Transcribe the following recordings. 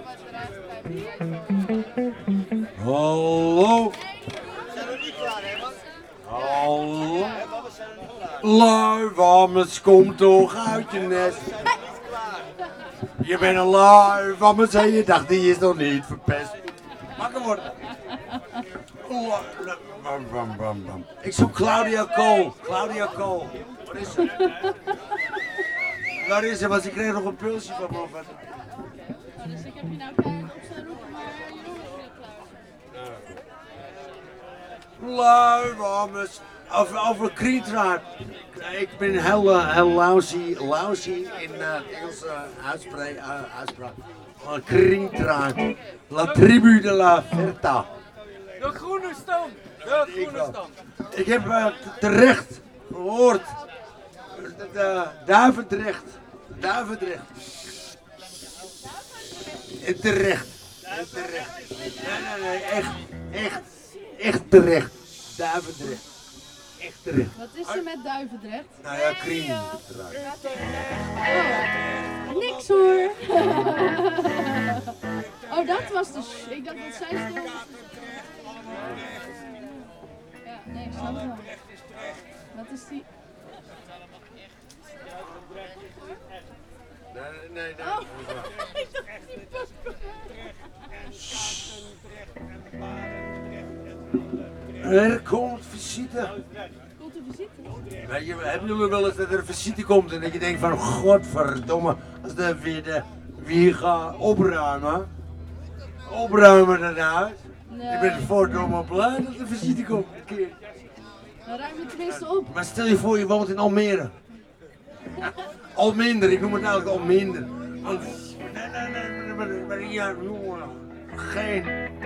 Hallo. Zijn we niet klaar, hè, man? Hallo. Mama, zijn we niet klaar? Lui, Wammes, kom toch uit je nest. Zijn we niet klaar? Je bent een lui, Wammes en je dacht die is nog niet verpest. Wakker worden. Bam, bam, bam. Ik zoek Claudia Kool. Claudia Kool. Wat is ze? Waar is ze? Want ik kreeg nog een pulsje van me. Dus ik heb je nou keihard op zijn roepen, maar je hoort het klaar. Lui, Wammes. Over Krietraad. Ik ben heel lousy in Engelse uitspraak. Krietraad. La tribu de la Verta. De groene stam! De groene stam! Ik heb terecht gehoord. Duivendrecht. Terecht. Nee, echt terecht. Duivendrecht. Echt terecht. Wat is er met Duivendrecht? Nou ja, Krien. Oh, niks hoor. Oh, dat was de ik dacht dat zij stond. Ja, nee, ik snap het wel. Wat is die? Nee. Oh, ik dacht die pas. Er komt visite. Komt de visite? Hebben jullie wel eens dat er een visite komt en dat je denkt van godverdomme, als de wie gaat opruimen dat huis. Nee. Je bent verdomme blij dat er visite komt een keer. Dan ruim je tenminste op. Maar stel je voor je woont in Almere. Alminder, ik noem het eigenlijk Alminder. Want, maar ja, jongen, geen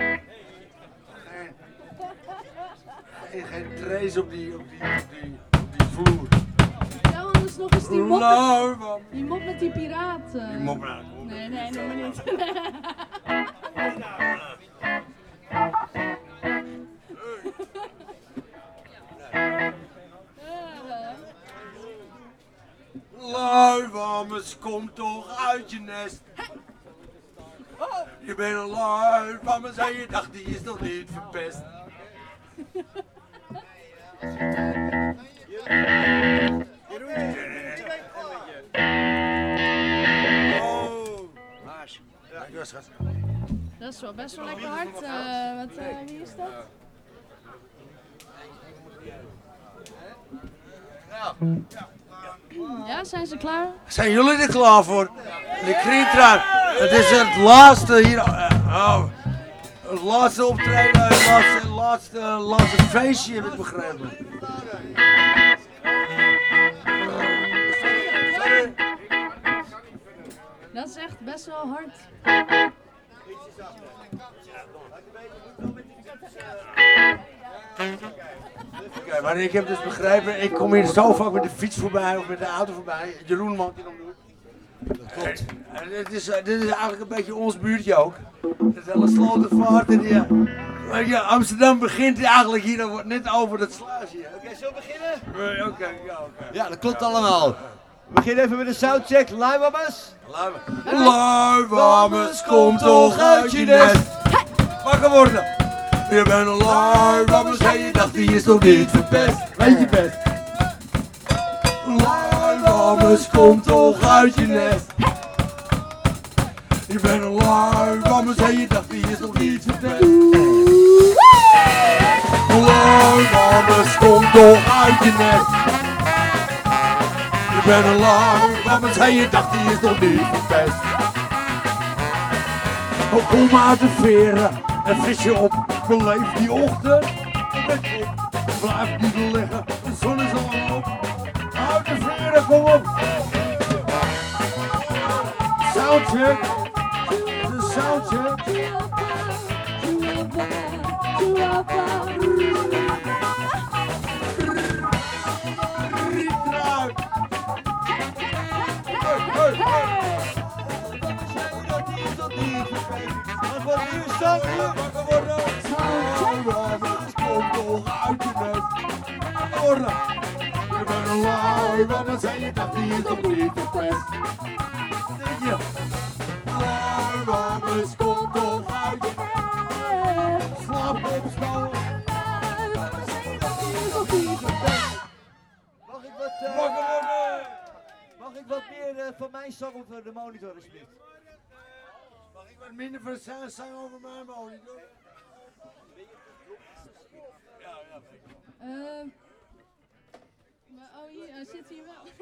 trace op die vloer. Ja, anders nog eens die mop met die piraten. Die mop, nou. Nee, noem maar niet. Lui, Wammes, kom toch uit je nest. Je bent een lui, Wammes en je dacht die is nog niet verpest. Dat is wel best wel lekker hard. Wie is dat? Ja, zijn ze klaar? Zijn jullie er klaar voor? De Krietraad. Het is het laatste hier. Het laatste optreden, het laatste feestje, heb ik begrepen. Dat is echt best wel hard. Oké, maar ik heb dus begrepen, ik kom hier zo vaak met de fiets voorbij of met de auto voorbij. Jeroen woont hier om de hoek. Dat klopt. Dit is eigenlijk een beetje ons buurtje ook. Het hele Slotervaart en ja, Amsterdam begint eigenlijk hier net over dat sluisje. Oké, zullen we beginnen? Oké. Ja, dat klopt allemaal. We beginnen even met de soundcheck. Live, Wammes. Lui, Wammes, kom toch uit je nest. Wakker worden. Je bent een lui, Wammes en je dacht die is nog niet verpest. Weet je best. Lui, Wammes, kom toch uit je nest. Je bent een lui, Wammes en je dacht die is nog niet verpest. Lui, Wammes, kom toch uit je nest. Je bent een lui, Wammes en je dacht die is nog niet verpest. Oh, kom uit de veren en vis je op, beleef die ochtend. Blijf niet liggen, de zon is al op. Uit de veren, kom op. Soundcheck, de soundcheck. Rietruik. Wat wordt nu stand hier? Wakker worden. Wammes, kom toch uit je nest. Wakker worden. Je bent een lui, Wammes en je dacht die is nog niet verpest. Denk je? Lui, Wammes. Dus kom toch uit je bed. Slaap op school. Mag ik wat meer van mijn zang op de monitor alsjeblieft? Mag ik wat minder van zijn zang over mijn monitor? Maar, oh, hier, hij zit hier wel.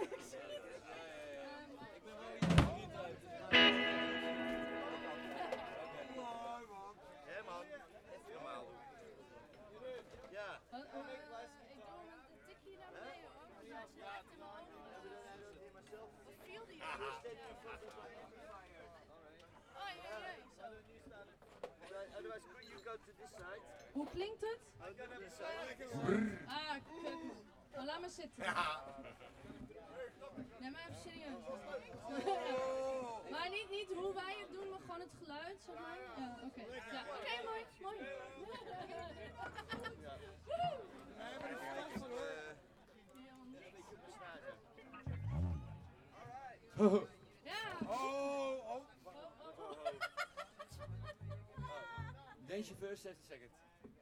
Ik doe hem een tikje naar beneden hoor, want hij zit echt in mijn handen. Wat viel die? Oh jee, Hoe klinkt het? Ah, kut. Oh, laat maar zitten. Nee, maar even serieus. Maar niet hoe wij het doen, maar gewoon het geluid, zeg maar. Ja, oké. Ja, oké, mooi. Ja. Dance first, 30 seconds.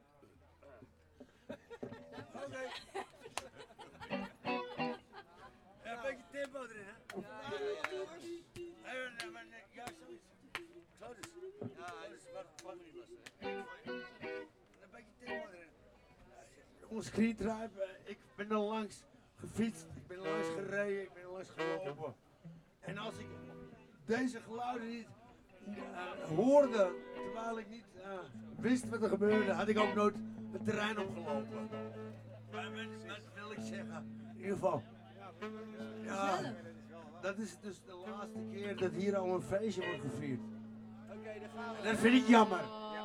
Oké. Ja, een beetje tempo erin, hè? Ja, zoiets. Zo dus. Ja, dus wat niet was. Een beetje tempo erin. Jongens, Screentribe, ik ben er langs gefietst, ik ben er langs gereden, ik ben er langs gelopen. En als ik deze geluiden niet hoorde, terwijl ik niet wist wat er gebeurde, had ik ook nooit het terrein opgelopen. Maar dat wil ik zeggen. In ieder geval. Ja, dat is dus de laatste keer dat hier al een feestje wordt gevierd. Oké, dan gaan we. Dat vind ik jammer.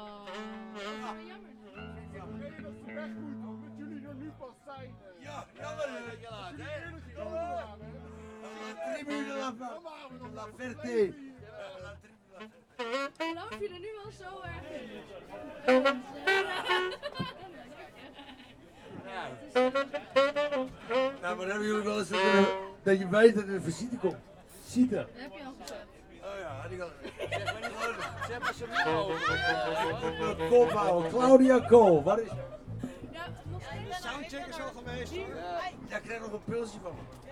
Ja, jammer. La tribune la Ferté. Geloof je er nu al zo erg in? Nou, maar hebben jullie wel eens dat je weet dat er een visite komt? Visite. Dat heb je al gezegd. Oh ja, had ik al. Zeg maar zo meer over. Kop houden, Claudia Kool, waar is? Ja, nog steeds. Soundcheck is al geweest hoor. Jij krijgt nog een pilsje van me.